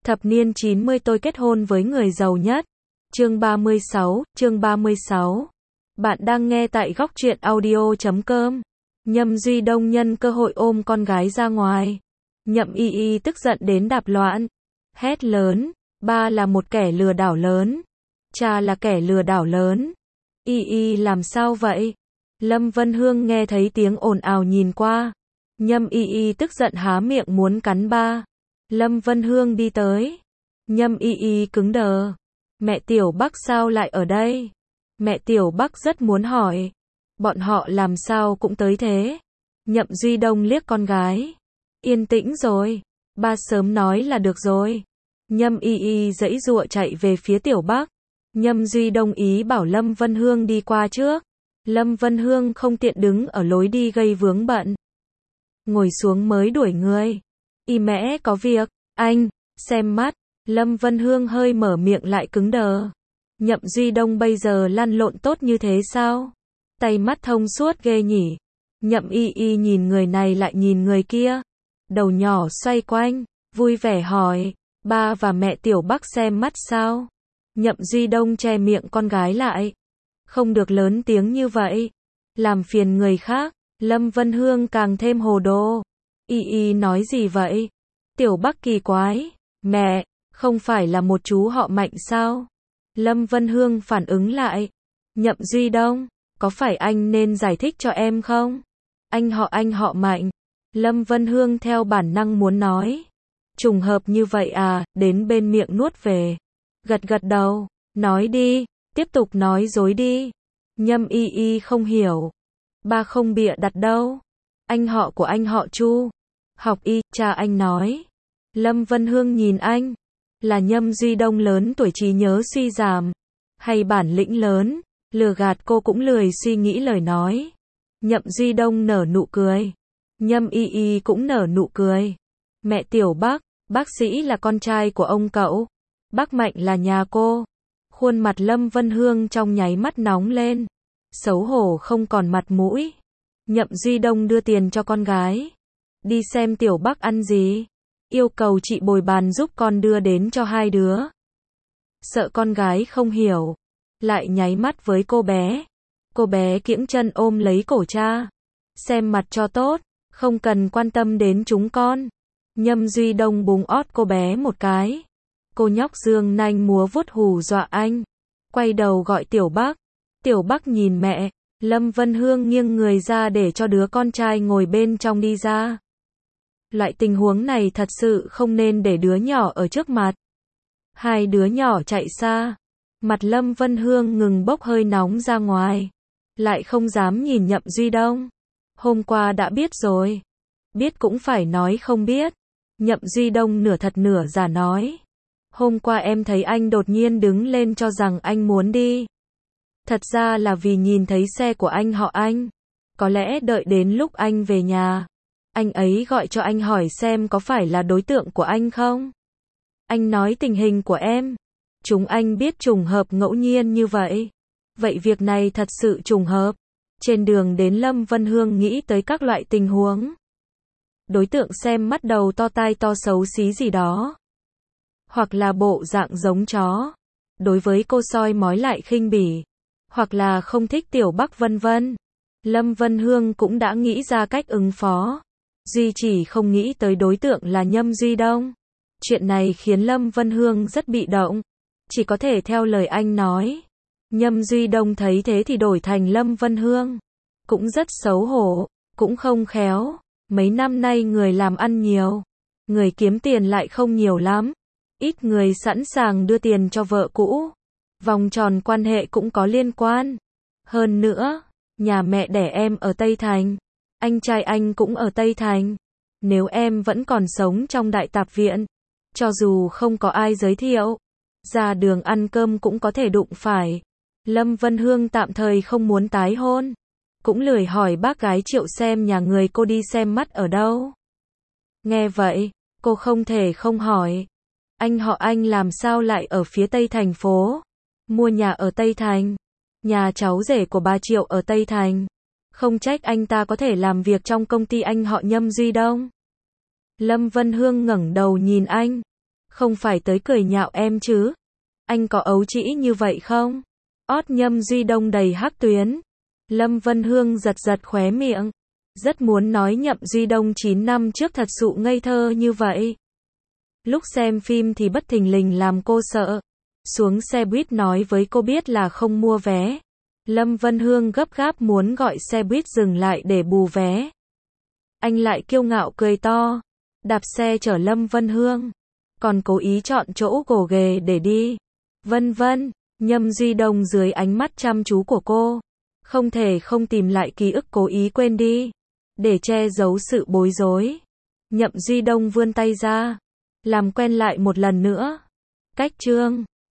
Thập niên 90 tôi kết hôn với người giàu nhất. Chương 36. Bạn đang nghe tại góc truyện audio.com. Nhâm Duy Đông nhân cơ hội ôm con gái ra ngoài. Nhậm Y Y tức giận đến đạp loạn. Hét lớn, ba là một kẻ lừa đảo lớn. Cha là kẻ lừa đảo lớn. Y Y làm sao vậy? Lâm Vân Hương nghe thấy tiếng ồn ào nhìn qua. Nhâm Y Y tức giận há miệng muốn cắn ba. Lâm Vân Hương đi tới. Nhâm Y Y cứng đờ. Mẹ Tiểu Bắc sao lại ở đây? Mẹ Tiểu Bắc rất muốn hỏi. Bọn họ làm sao cũng tới thế? Nhậm Duy Đông liếc con gái. Yên tĩnh rồi. Ba sớm nói là được rồi. Nhâm Y Y giãy giụa chạy về phía Tiểu Bắc. Nhâm Duy Đông ý bảo Lâm Vân Hương đi qua trước. Lâm Vân Hương không tiện đứng ở lối đi gây vướng bận. Ngồi xuống mới đuổi người. Y mẹ có việc, anh, xem mắt. Lâm Vân Hương hơi mở miệng lại cứng đờ. Nhậm Duy Đông bây giờ lăn lộn tốt như thế sao? Tay mắt thông suốt ghê nhỉ. Nhậm Y Y nhìn người này lại nhìn người kia. Đầu nhỏ xoay quanh, vui vẻ hỏi, ba và mẹ Tiểu Bắc xem mắt sao? Nhậm Duy Đông che miệng con gái lại. Không được lớn tiếng như vậy. Làm phiền người khác. Lâm Vân Hương càng thêm hồ đồ. Y Y nói gì vậy? Tiểu Bắc kỳ quái. Mẹ, không phải là một chú họ Mạnh sao? Lâm Vân Hương phản ứng lại. Nhậm Duy Đông, có phải anh nên giải thích cho em không? Anh họ Mạnh. Lâm Vân Hương theo bản năng muốn nói. Trùng hợp như vậy à, đến bên miệng nuốt về. Gật đầu, nói đi, tiếp tục nói dối đi. Nhâm Y Y không hiểu. Ba không bịa đặt đâu. Anh họ của anh họ Chu. Học y, cha anh nói. Lâm Vân Hương nhìn anh. Là Nhâm Duy Đông lớn tuổi trí nhớ suy giảm. Hay bản lĩnh lớn. Lừa gạt cô cũng lười suy nghĩ lời nói. Nhậm Duy Đông nở nụ cười. Nhâm Y Y cũng nở nụ cười. Mẹ Tiểu Bắc, bác sĩ là con trai của ông cậu. Bác Mạnh là nhà cô. Khuôn mặt Lâm Vân Hương trong nháy mắt nóng lên. Xấu hổ không còn mặt mũi. Nhậm Duy Đông đưa tiền cho con gái. Đi xem Tiểu Bắc ăn gì. Yêu cầu chị bồi bàn giúp con đưa đến cho hai đứa. Sợ con gái không hiểu. Lại nháy mắt với cô bé. Cô bé kiễng chân ôm lấy cổ cha. Xem mặt cho tốt. Không cần quan tâm đến chúng con. Nhâm Duy Đông búng ót cô bé một cái. Cô nhóc dương nanh múa vuốt hù dọa anh. Quay đầu gọi Tiểu Bắc. Tiểu Bắc nhìn mẹ. Lâm Vân Hương nghiêng người ra để cho đứa con trai ngồi bên trong đi ra. Loại tình huống này thật sự không nên để đứa nhỏ ở trước mặt. Hai đứa nhỏ chạy xa. Mặt Lâm Vân Hương ngừng bốc hơi nóng ra ngoài. Lại không dám nhìn Nhậm Duy Đông. Hôm qua đã biết rồi. Biết cũng phải nói không biết. Nhậm Duy Đông nửa thật nửa giả nói. Hôm qua em thấy anh đột nhiên đứng lên cho rằng anh muốn đi. Thật ra là vì nhìn thấy xe của anh họ Anh. Có lẽ đợi đến lúc anh về nhà. Anh ấy gọi cho anh hỏi xem có phải là đối tượng của anh không? Anh nói tình hình của em. Chúng anh biết trùng hợp ngẫu nhiên như vậy. Vậy việc này thật sự trùng hợp. Trên đường đến Lâm Vân Hương nghĩ tới các loại tình huống. Đối tượng xem mắt đầu to tai to xấu xí gì đó. Hoặc là bộ dạng giống chó. Đối với cô soi mói lại khinh bỉ. Hoặc là không thích Tiểu Bắc vân vân. Lâm Vân Hương cũng đã nghĩ ra cách ứng phó. Duy chỉ không nghĩ tới đối tượng là Nhâm Duy Đông. Chuyện này khiến Lâm Vân Hương rất bị động. Chỉ có thể theo lời anh nói. Nhâm Duy Đông thấy thế thì đổi thành Lâm Vân Hương. Cũng rất xấu hổ, cũng không khéo. Mấy năm nay người làm ăn nhiều. Người kiếm tiền lại không nhiều lắm. Ít người sẵn sàng đưa tiền cho vợ cũ. Vòng tròn quan hệ cũng có liên quan. Hơn nữa, nhà mẹ đẻ em ở Tây Thành. Anh trai anh cũng ở Tây Thành. Nếu em vẫn còn sống trong đại tạp viện, cho dù không có ai giới thiệu, ra đường ăn cơm cũng có thể đụng phải. Lâm Vân Hương tạm thời không muốn tái hôn. Cũng lười hỏi bác gái Triệu xem nhà người cô đi xem mắt ở đâu. Nghe vậy, cô không thể không hỏi. Anh họ Anh làm sao lại ở phía Tây thành phố? Mua nhà ở Tây Thành. Nhà cháu rể của bà Triệu ở Tây Thành. Không trách anh ta có thể làm việc trong công ty anh họ Nhâm Duy Đông. Lâm Vân Hương ngẩng đầu nhìn anh. Không phải tới cười nhạo em chứ. Anh có ấu trĩ như vậy không? Ót Nhâm Duy Đông đầy hắc tuyến. Lâm Vân Hương giật giật khóe miệng. Rất muốn nói Nhậm Duy Đông 9 năm trước thật sự ngây thơ như vậy. Lúc xem phim thì bất thình lình làm cô sợ. Xuống xe buýt nói với cô biết là không mua vé. Lâm Vân Hương gấp gáp muốn gọi xe buýt dừng lại để bù vé. Anh lại kiêu ngạo cười to. Đạp xe chở Lâm Vân Hương. Còn cố ý chọn chỗ gồ ghề để đi. Vân vân. Nhâm Duy Đông dưới ánh mắt chăm chú của cô. Không thể không tìm lại ký ức cố ý quên đi. Để che giấu sự bối rối. Nhậm Duy Đông vươn tay ra. Làm quen lại một lần nữa. Cách chương